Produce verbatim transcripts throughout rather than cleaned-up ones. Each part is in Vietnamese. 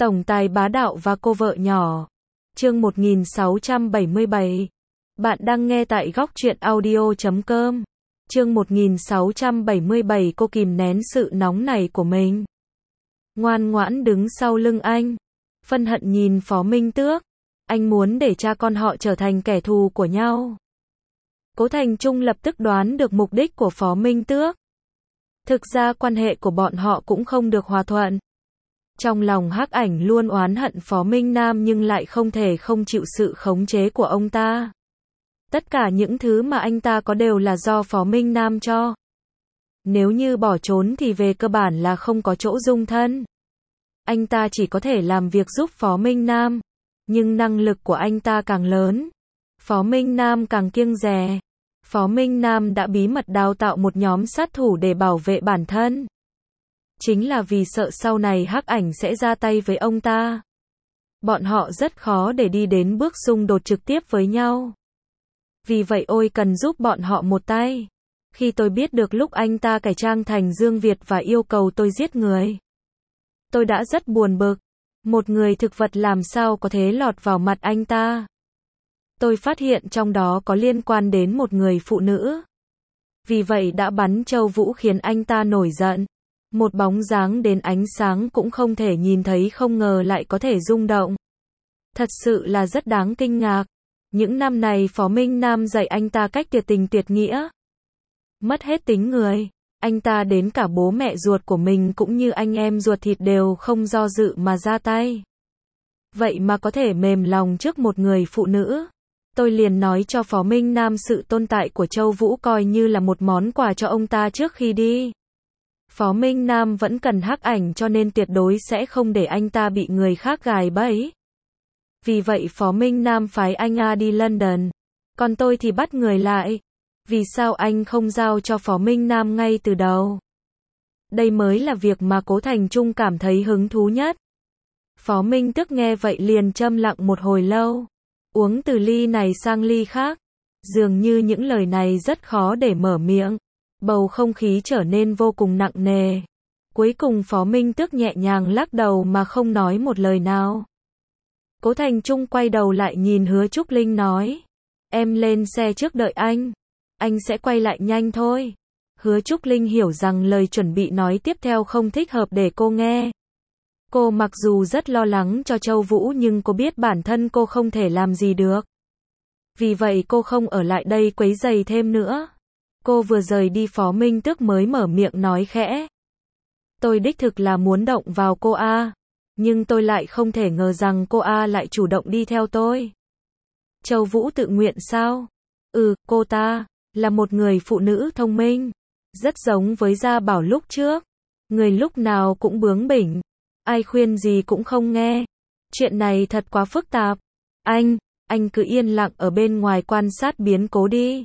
Tổng tài bá đạo và cô vợ nhỏ. Chương một nghìn sáu trăm bảy mươi bảy. Bạn đang nghe tại góc truyện audio chấm com. Chương một nghìn sáu trăm bảy mươi bảy. Cô kìm nén sự nóng này của mình. Ngoan ngoãn đứng sau lưng anh. Phân hận nhìn Phó Minh Tước. Anh muốn để cha con họ trở thành kẻ thù của nhau. Cố Thành Trung lập tức đoán được mục đích của Phó Minh Tước. Thực ra quan hệ của bọn họ cũng không được hòa thuận. Trong lòng Hắc Ảnh luôn oán hận Phó Minh Nam nhưng lại không thể không chịu sự khống chế của ông ta. Tất cả những thứ mà anh ta có đều là do Phó Minh Nam cho. Nếu như bỏ trốn thì về cơ bản là không có chỗ dung thân. Anh ta chỉ có thể làm việc giúp Phó Minh Nam. Nhưng năng lực của anh ta càng lớn, Phó Minh Nam càng kiêng dè. Phó Minh Nam đã bí mật đào tạo một nhóm sát thủ để bảo vệ bản thân. Chính là vì sợ sau này Hắc Ảnh sẽ ra tay với ông ta. Bọn họ rất khó để đi đến bước xung đột trực tiếp với nhau. Vì vậy ôi cần giúp bọn họ một tay. Khi tôi biết được lúc anh ta cải trang thành Dương Việt và yêu cầu tôi giết người, tôi đã rất buồn bực. Một người thực vật làm sao có thể lọt vào mặt anh ta. Tôi phát hiện trong đó có liên quan đến một người phụ nữ. Vì vậy đã bắn Châu Vũ khiến anh ta nổi giận. Một bóng dáng đến ánh sáng cũng không thể nhìn thấy không ngờ lại có thể rung động. Thật sự là rất đáng kinh ngạc. Những năm này Phó Minh Nam dạy anh ta cách tuyệt tình tuyệt nghĩa. Mất hết tính người. Anh ta đến cả bố mẹ ruột của mình cũng như anh em ruột thịt đều không do dự mà ra tay. Vậy mà có thể mềm lòng trước một người phụ nữ. Tôi liền nói cho Phó Minh Nam sự tồn tại của Châu Vũ coi như là một món quà cho ông ta trước khi đi. Phó Minh Nam vẫn cần Hắc Ảnh cho nên tuyệt đối sẽ không để anh ta bị người khác gài bẫy. Vì vậy Phó Minh Nam phái anh A đi London. Còn tôi thì bắt người lại. Vì sao anh không giao cho Phó Minh Nam ngay từ đầu? Đây mới là việc mà Cố Thành Trung cảm thấy hứng thú nhất. Phó Minh Tước nghe vậy liền châm lặng một hồi lâu. Uống từ ly này sang ly khác. Dường như những lời này rất khó để mở miệng. Bầu không khí trở nên vô cùng nặng nề. Cuối cùng Phó Minh Tước nhẹ nhàng lắc đầu mà không nói một lời nào. Cố Thành Trung quay đầu lại nhìn Hứa Trúc Linh nói. Em lên xe trước đợi anh. Anh sẽ quay lại nhanh thôi. Hứa Trúc Linh hiểu rằng lời chuẩn bị nói tiếp theo không thích hợp để cô nghe. Cô mặc dù rất lo lắng cho Châu Vũ nhưng cô biết bản thân cô không thể làm gì được. Vì vậy cô không ở lại đây quấy rầy thêm nữa. Cô vừa rời đi Phó Minh Tước mới mở miệng nói khẽ. Tôi đích thực là muốn động vào cô A. Nhưng tôi lại không thể ngờ rằng cô A lại chủ động đi theo tôi. Châu Vũ tự nguyện sao? Ừ, cô ta là một người phụ nữ thông minh. Rất giống với Gia Bảo lúc trước. Người lúc nào cũng bướng bỉnh. Ai khuyên gì cũng không nghe. Chuyện này thật quá phức tạp. Anh, anh cứ yên lặng ở bên ngoài quan sát biến cố đi.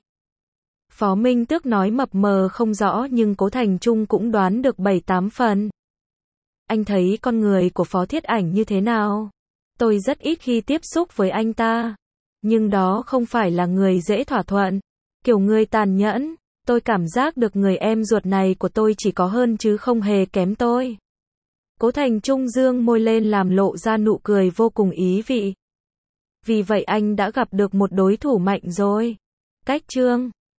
Phó Minh Tước nói mập mờ không rõ nhưng Cố Thành Trung cũng đoán được bảy tám phần. Anh thấy con người của Phó Thiết Ảnh như thế nào? Tôi rất ít khi tiếp xúc với anh ta. Nhưng đó không phải là người dễ thỏa thuận. Kiểu người tàn nhẫn. Tôi cảm giác được người em ruột này của tôi chỉ có hơn chứ không hề kém tôi. Cố Thành Trung dương môi lên làm lộ ra nụ cười vô cùng ý vị. Vì vậy anh đã gặp được một đối thủ mạnh rồi. Cách chương